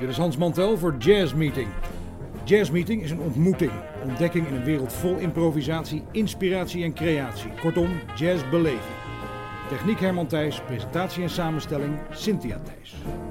Dit is Hans Mantel voor Jazz Meeting. Jazz Meeting is een ontmoeting, ontdekking in een wereld vol improvisatie, inspiratie en creatie. Kortom, jazzbeleving. Techniek Herman Thijs, presentatie en samenstelling Cynthia Thijs.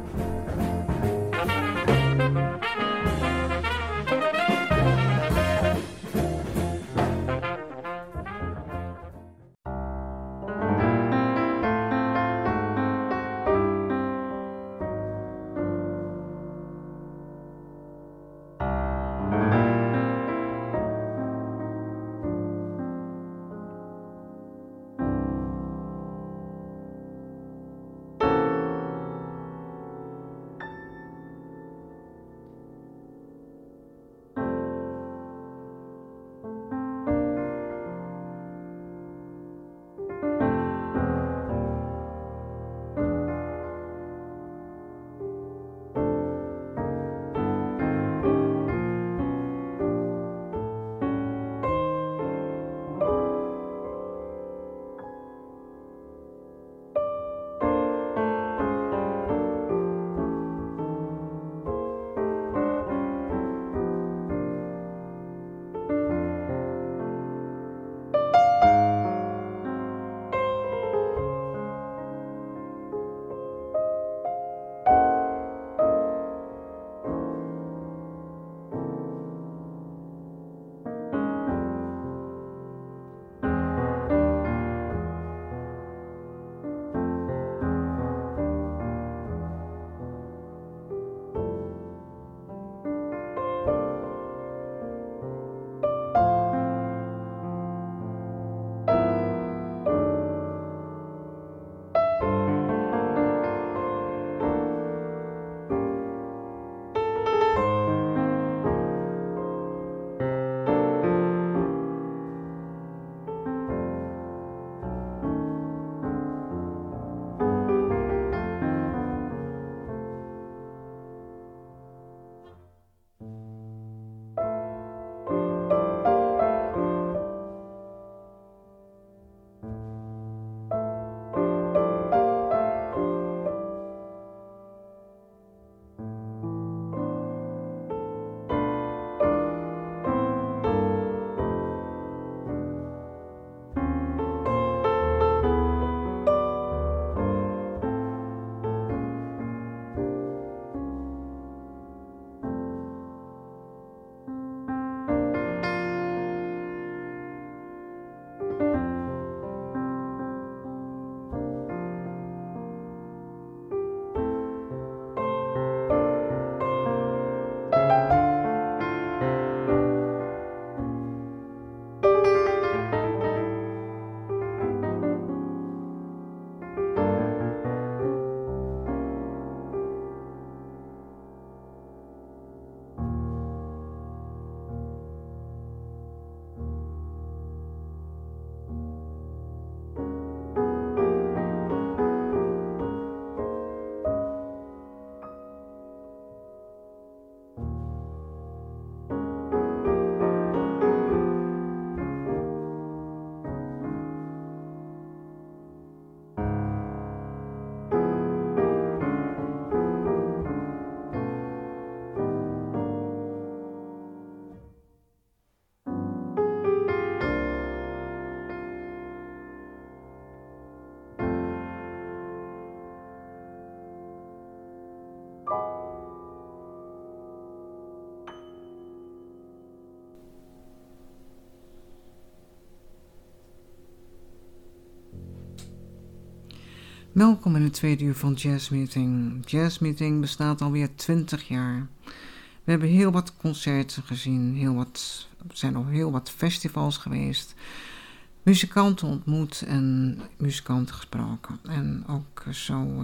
Welkom in het tweede uur van Jazz Meeting. Jazz Meeting bestaat alweer 20 jaar. We hebben heel wat concerten gezien, er zijn al heel wat festivals geweest, muzikanten ontmoet en muzikanten gesproken. En ook zo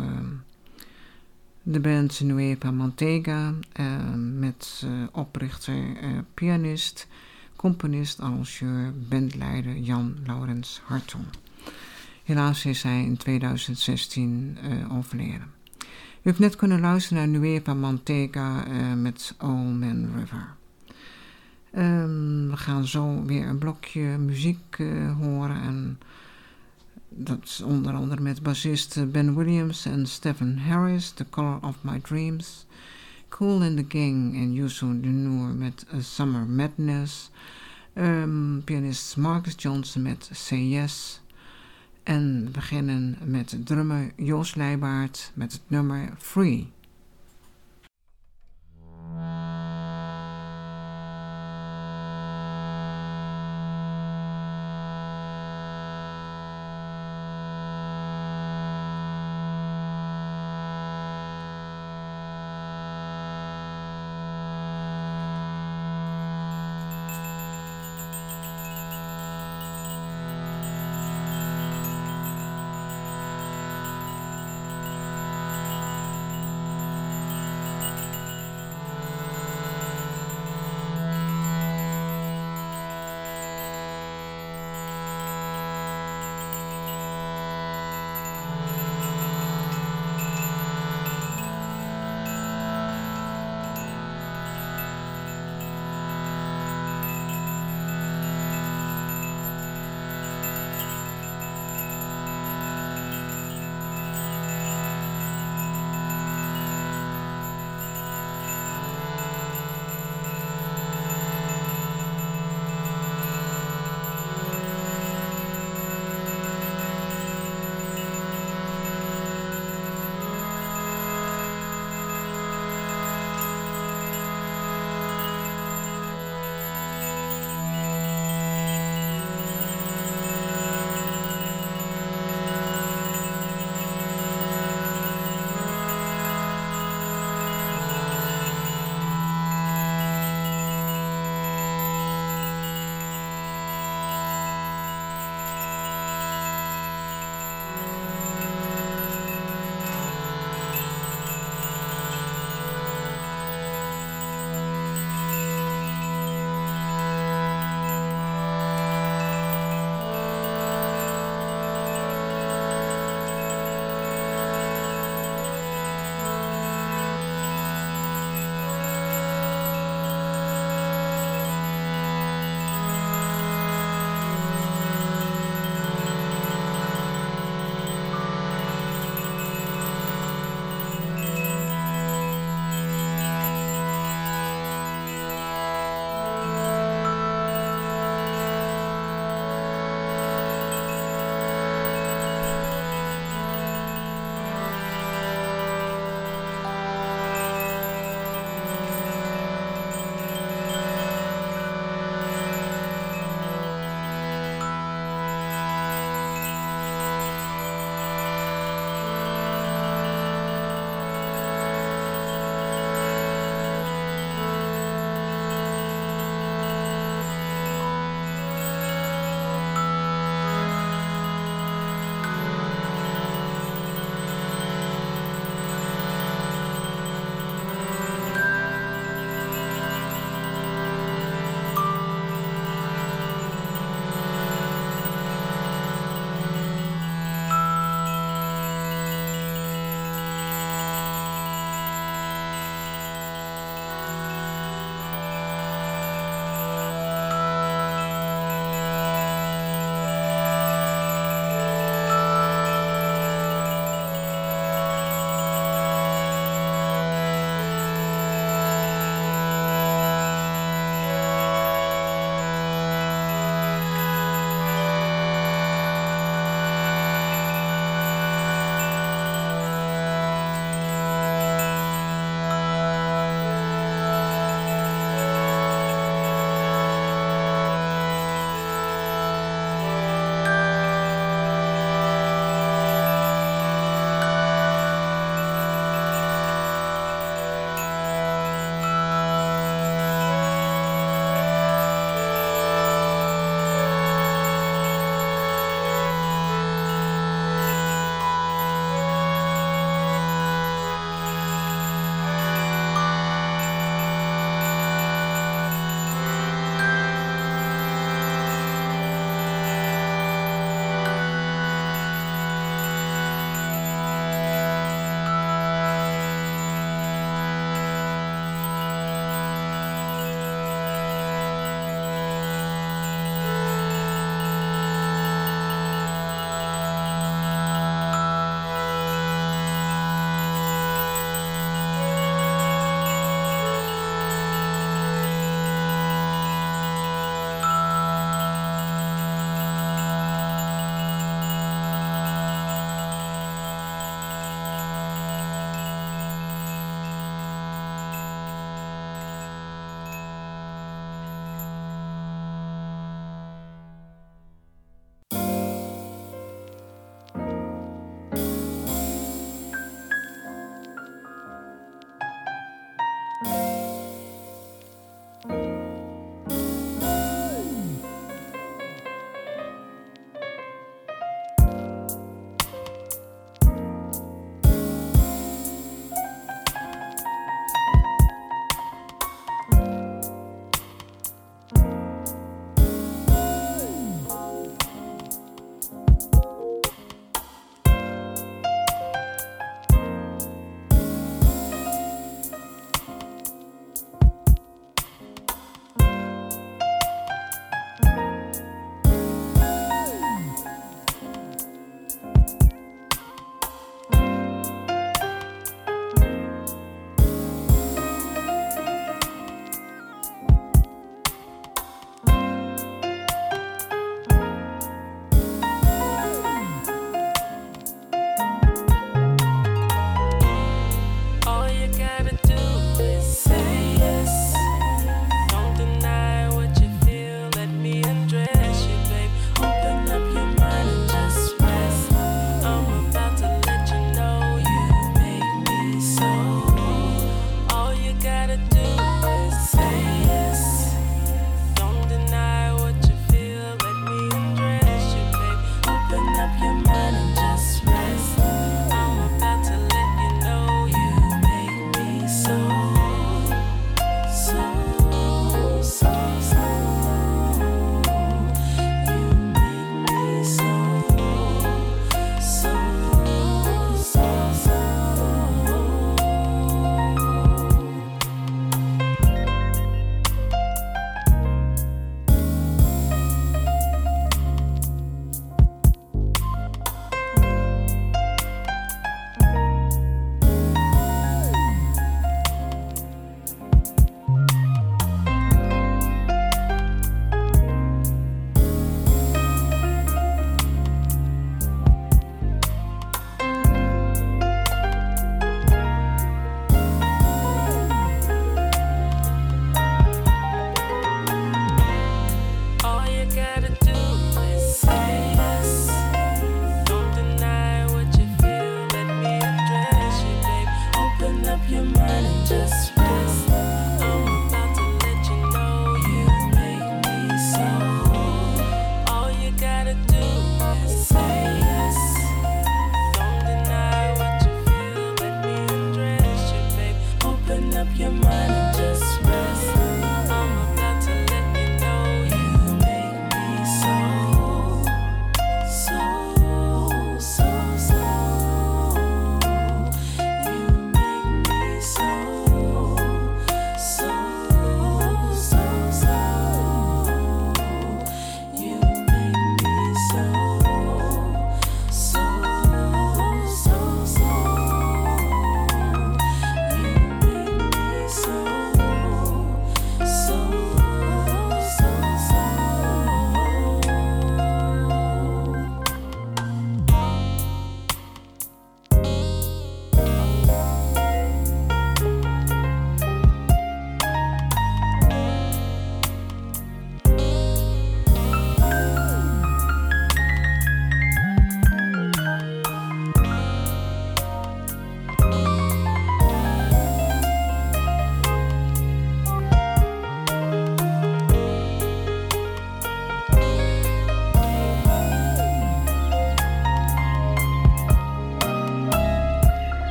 de band Nueva Mantega met oprichter, pianist, componist, arrangeur, bandleider Jan Laurens Hartong. Helaas is hij in 2016 overleden. U heeft net kunnen luisteren naar Nueva Mantega met Old Man River. We gaan zo weer een blokje muziek horen. En dat is onder andere met bassist Ben Williams en Stephen Harris, The Color of My Dreams. Kool and the Gang en Youssou N'Dour met Summer Madness. Pianist Marcus Johnson met Say Yes. En we beginnen met drummer Joost Leijbaert met het nummer Free.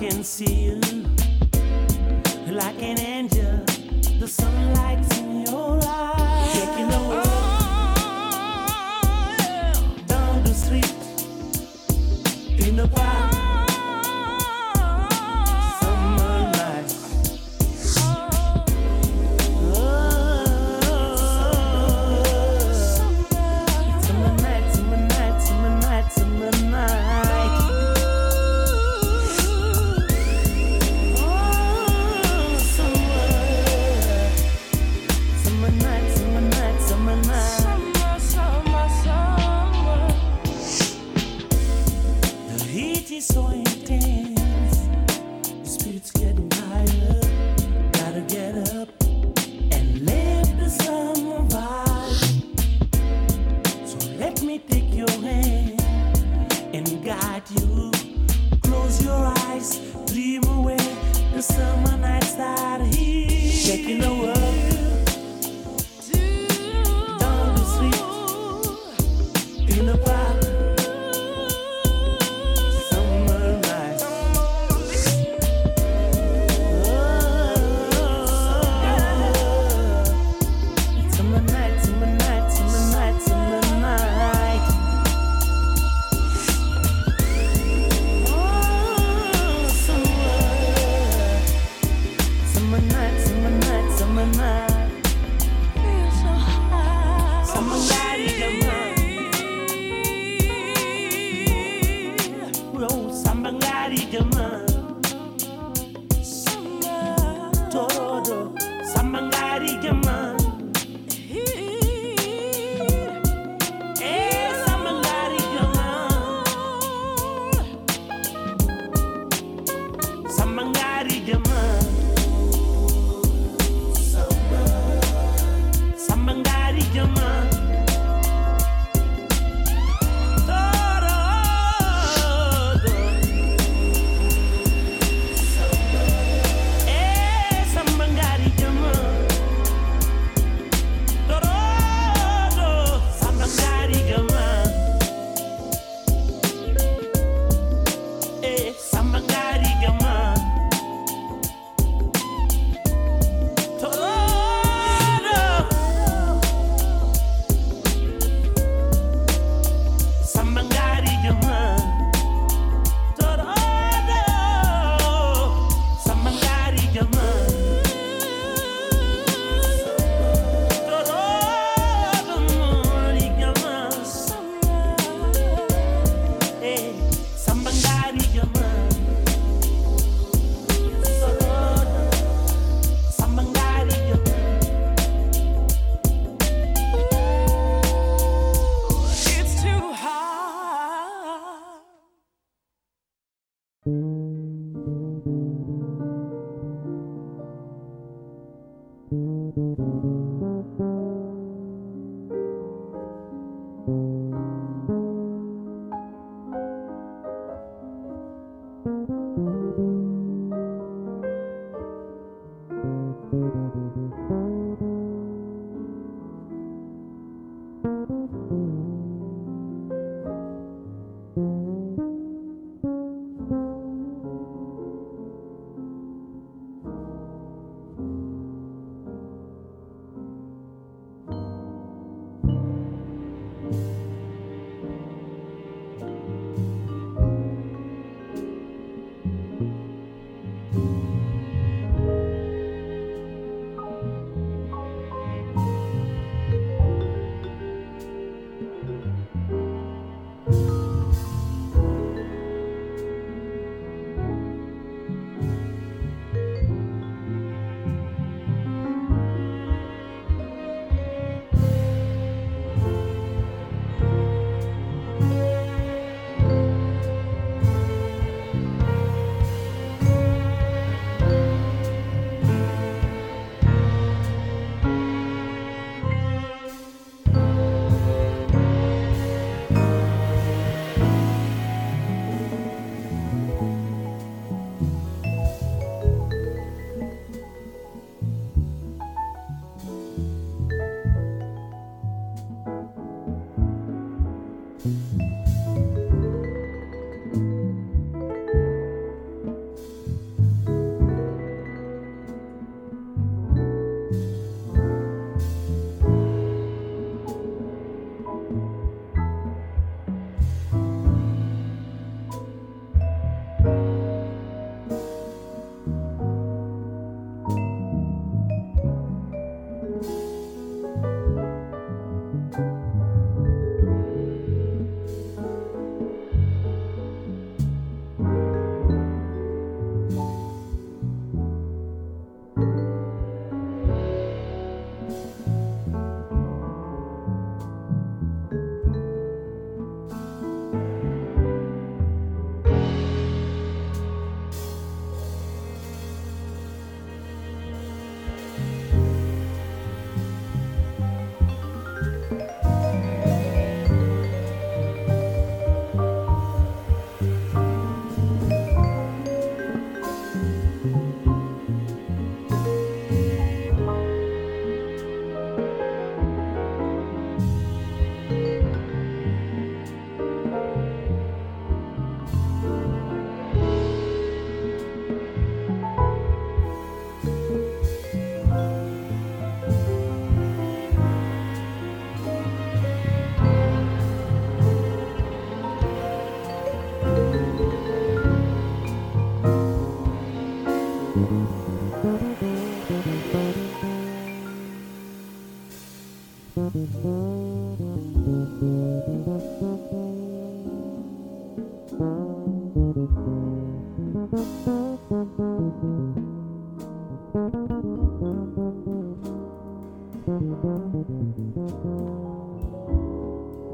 can see you like an angel. The sunlight's in your eyes, taking the world down the street in the park. So intense, the spirit's getting higher. Gotta get up and live the summer vibe. So let me take your hand and guide you. Close your eyes, dream away. The summer nights are here. Taking the world down the street in the park.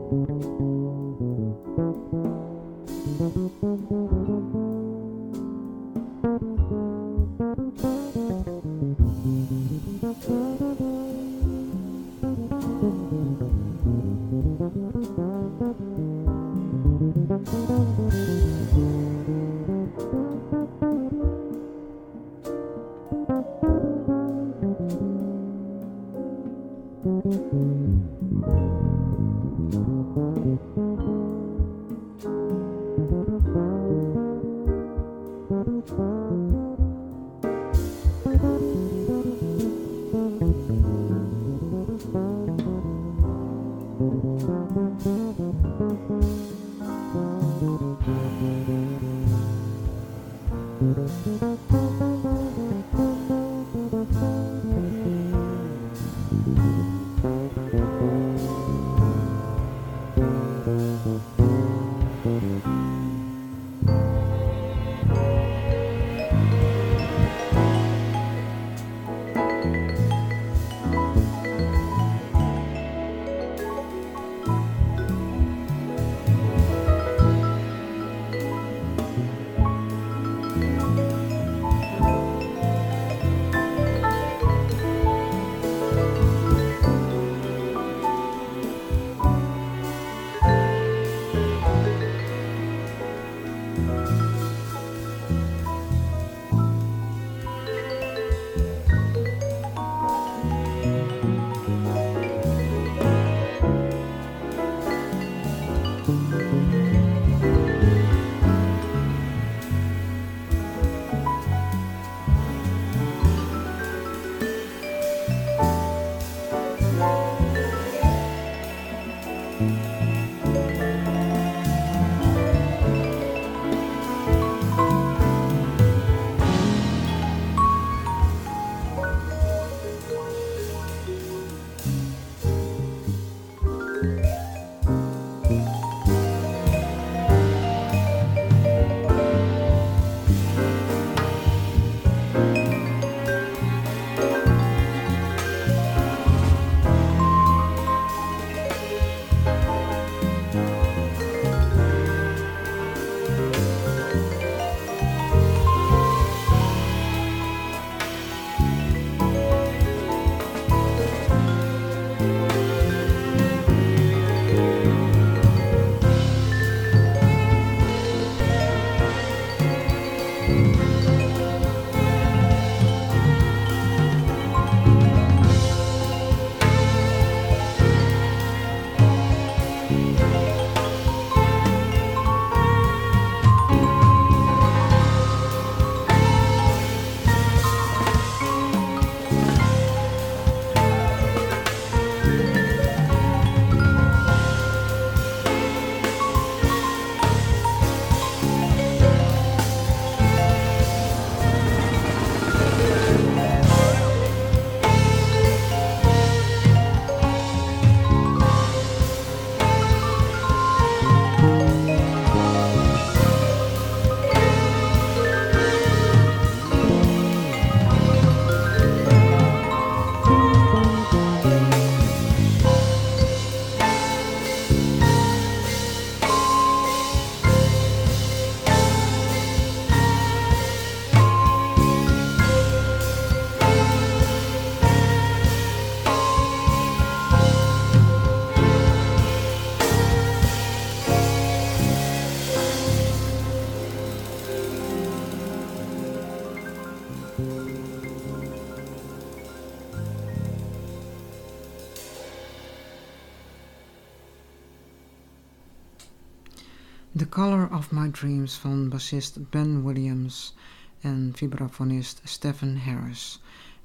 The Color of My Dreams van bassist Ben Williams en vibrafonist Stephen Harris.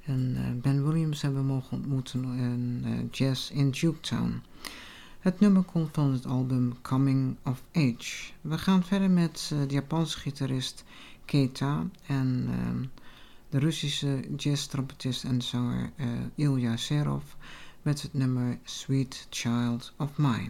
En Ben Williams hebben we mogen ontmoeten in Jazz in Juketown. Het nummer komt van het album Coming of Age. We gaan verder met de Japanse gitarist Keita en de Russische jazz-trompetist en zanger Ilya Serov met het nummer Sweet Child of Mine.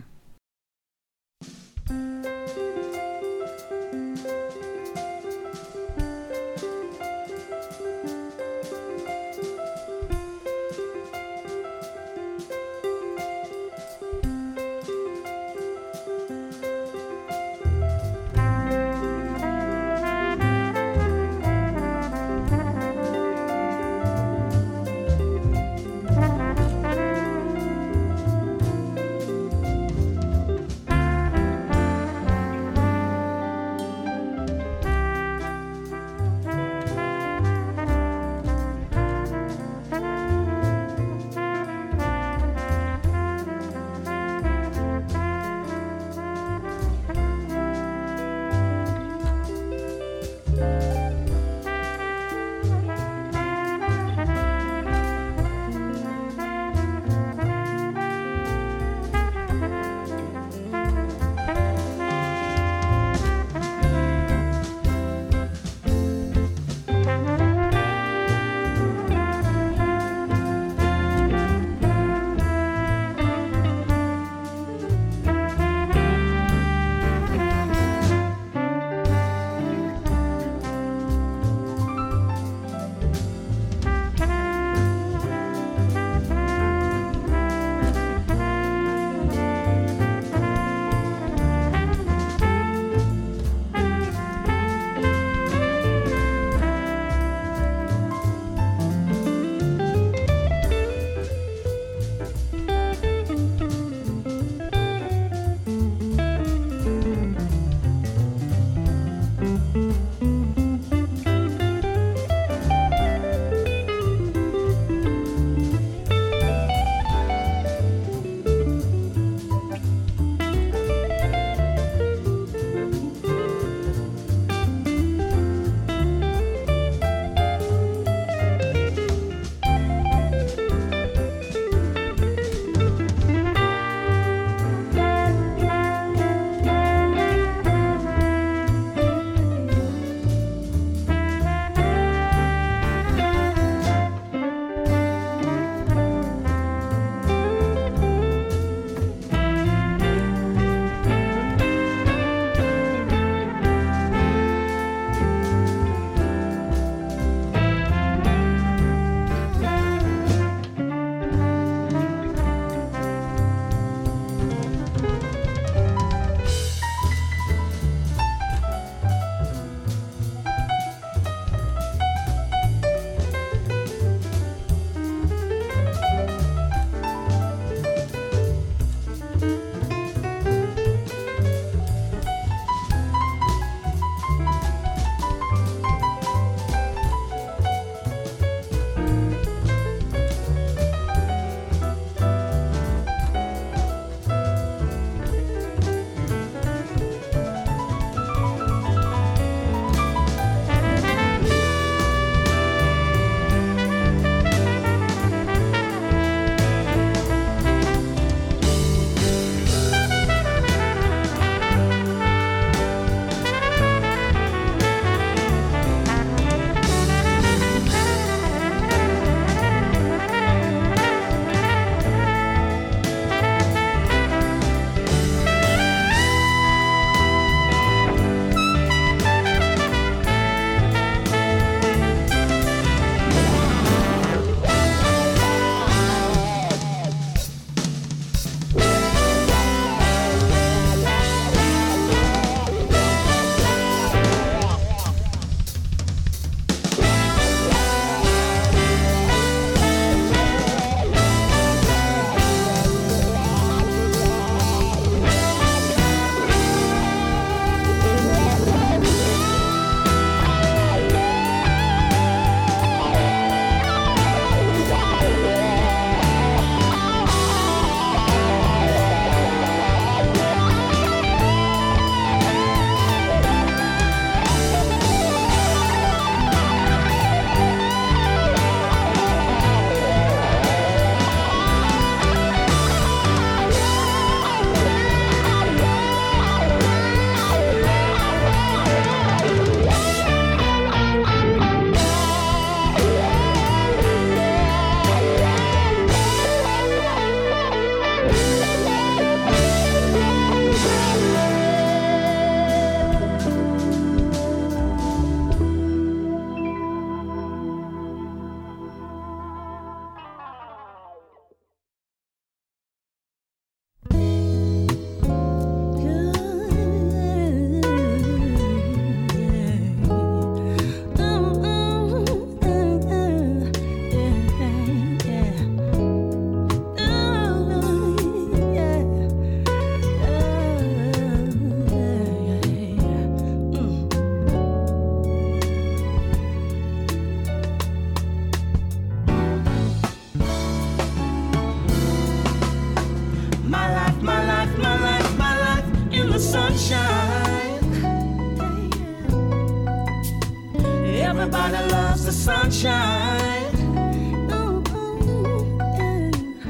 sunshine. Ooh, yeah.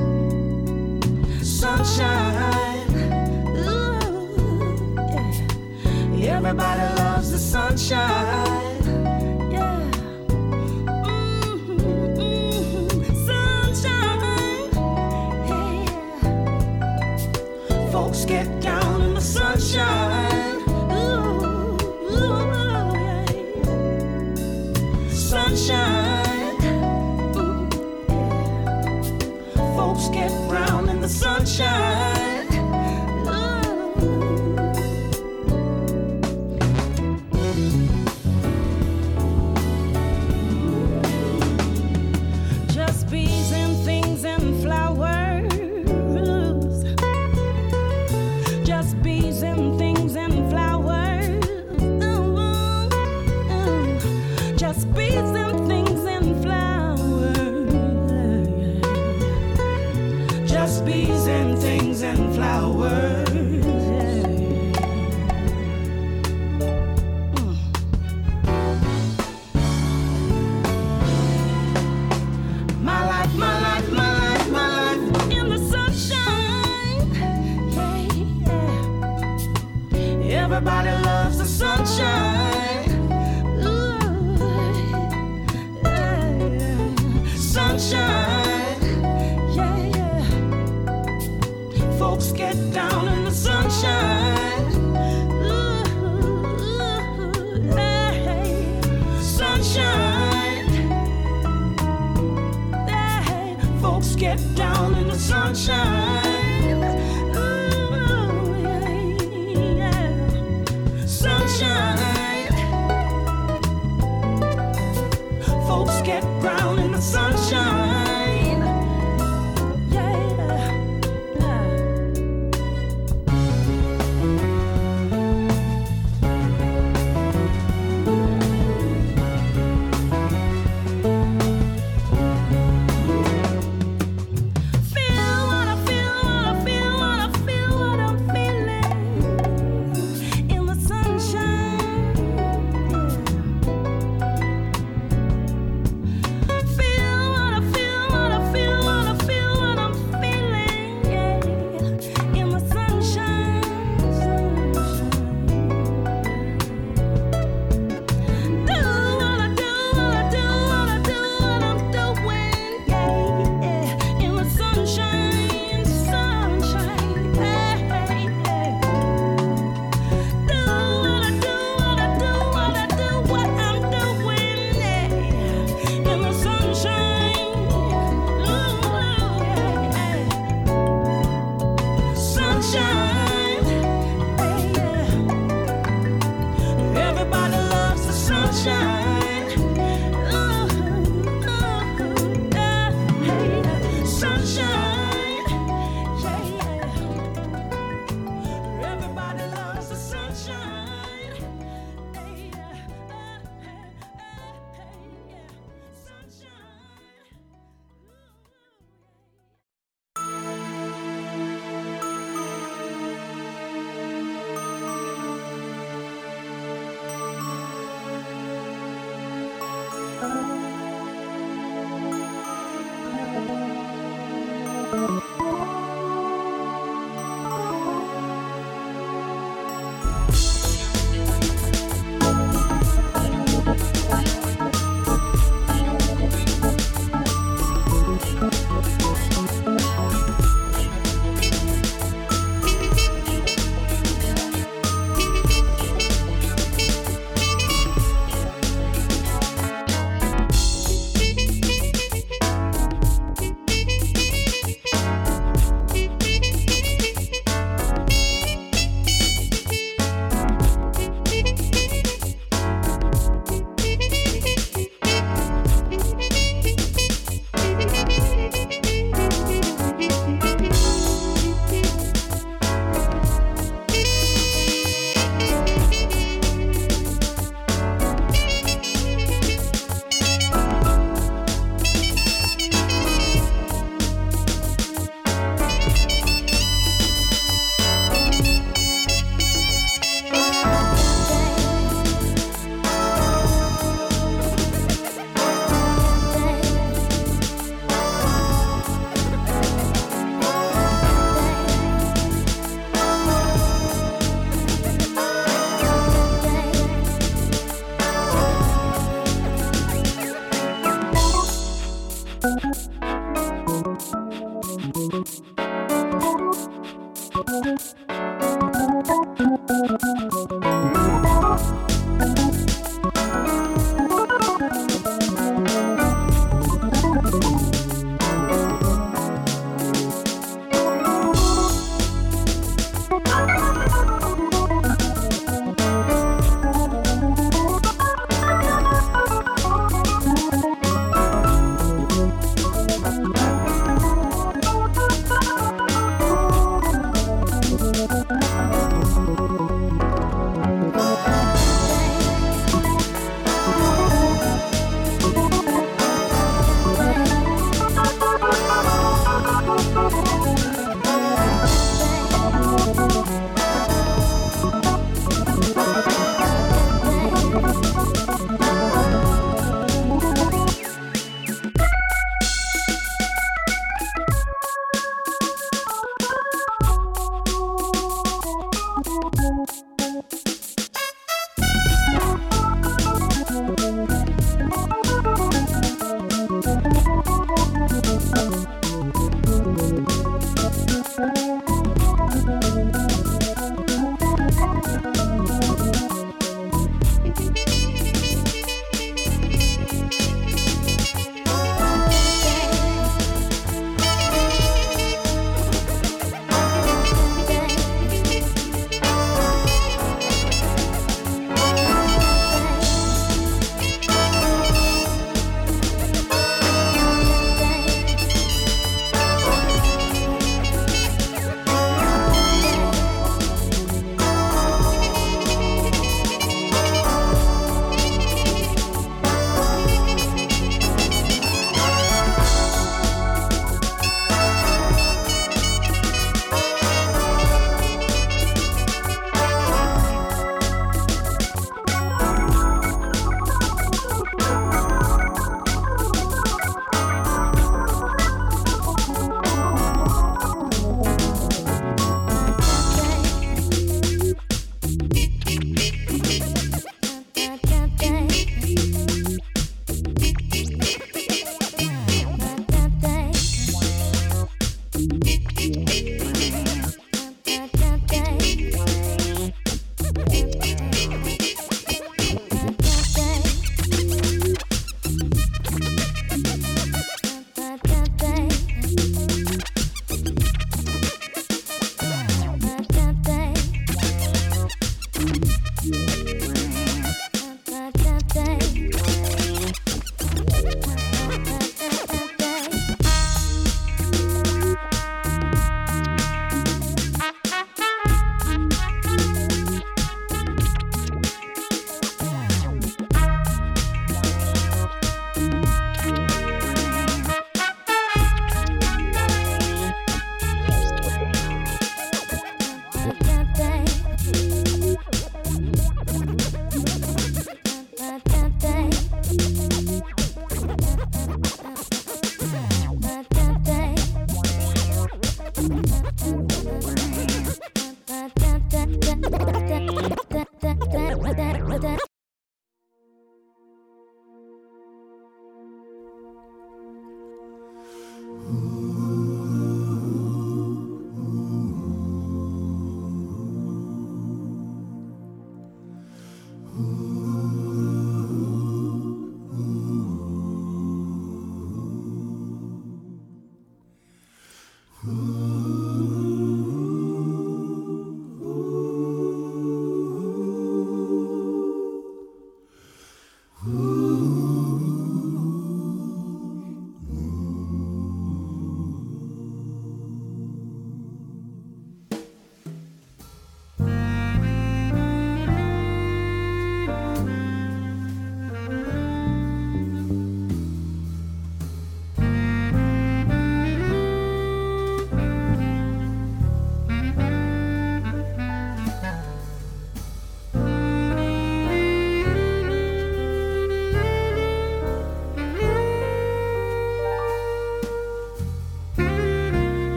Sunshine. Ooh, yeah. Everybody loves the sunshine. Yeah. Sunshine. Yeah. Folks get down in the sunshine. Ooh, yeah. Sunshine. Yeah. Folks get brown in the sunshine. Just bees and things and flowers. Just bees and things and flowers. Just bees and things and flowers. Just bees and things and flowers. My life, my life, my life, my life in the sunshine. Yeah. Everybody loves the sunshine. Ooh, yeah. Sunshine. Yeah. Folks get down in the sunshine. Ooh, yeah. Sunshine. Folks get down in the sunshine. Ooh, yeah. Sunshine. Folks get brown in the sunshine. Yeah. Feel what I feel, what I feel, what I feel, what I'm feeling in the sunshine. Feel what I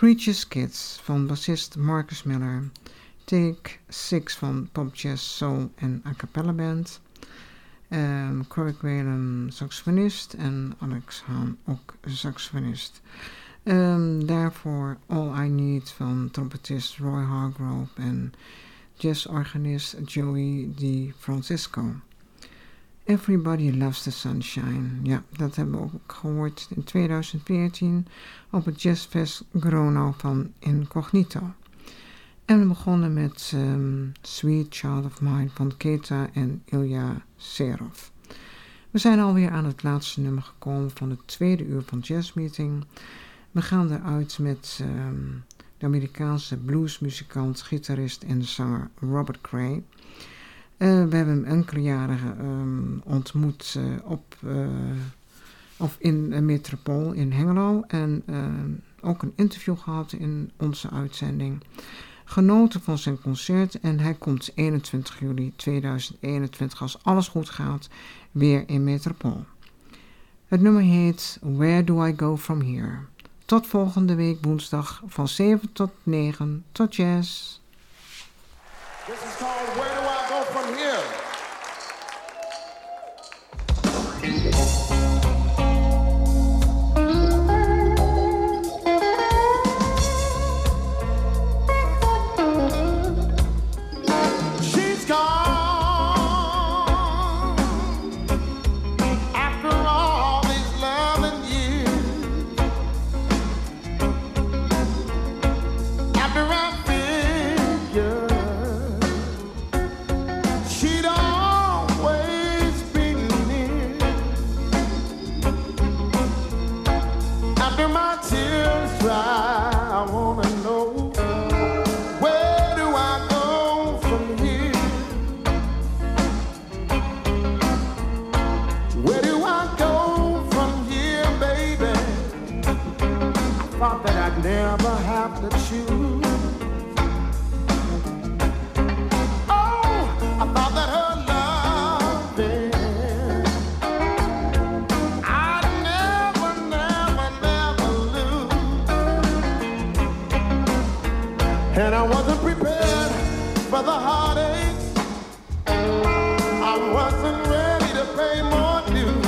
Preacher's Kids van bassist Marcus Miller. Take 6 van Pop Jazz Soul en A Cappella Band. Corey Whalen saxofonist en Alex Hahn ook saxofonist. Daarvoor All I Need van trompetist Roy Hargrove en jazzorganist Joey DeFrancisco. Everybody Loves the Sunshine. Ja, dat hebben we ook gehoord in 2014 op het Jazzfest Gronau van Incognito. En we begonnen met Sweet Child of Mine van Keta en Ilya Serov. We zijn alweer aan het laatste nummer gekomen van het tweede uur van Jazzmeeting. We gaan eruit met de Amerikaanse bluesmuzikant, gitarist en zanger Robert Cray. We hebben hem enkele jaren ontmoet in Metropool in Hengelo en ook een interview gehad in onze uitzending. Genoten van zijn concert en hij komt 21 juli 2021, als alles goed gaat, weer in Metropool. Het nummer heet Where Do I Go From Here? Tot volgende week woensdag van 7 tot 9 tot jazz. This is called Where Do I Go From Here? She's gone after all these loving years. After I figure she'd always be near. After my tears dry, I wanna know, where do I go from here? Where do I go from here, baby? I thought that I'd never have to choose. Oh, I thought that her loving I'd never, never, never lose. And I wasn't prepared for the heartaches. I wasn't ready to pay more dues.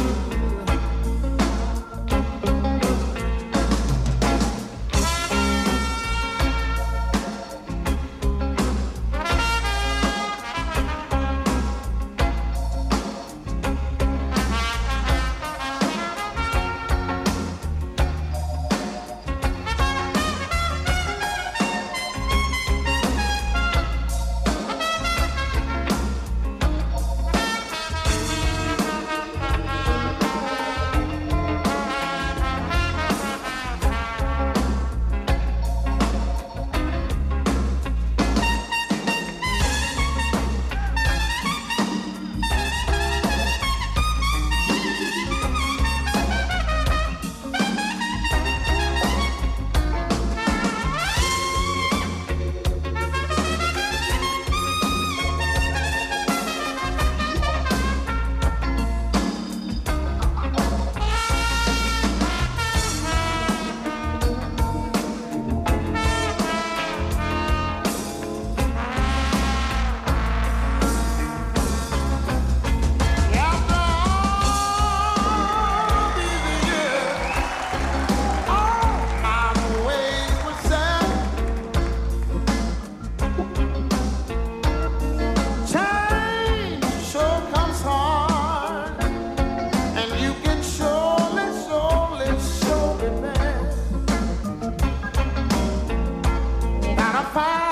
Find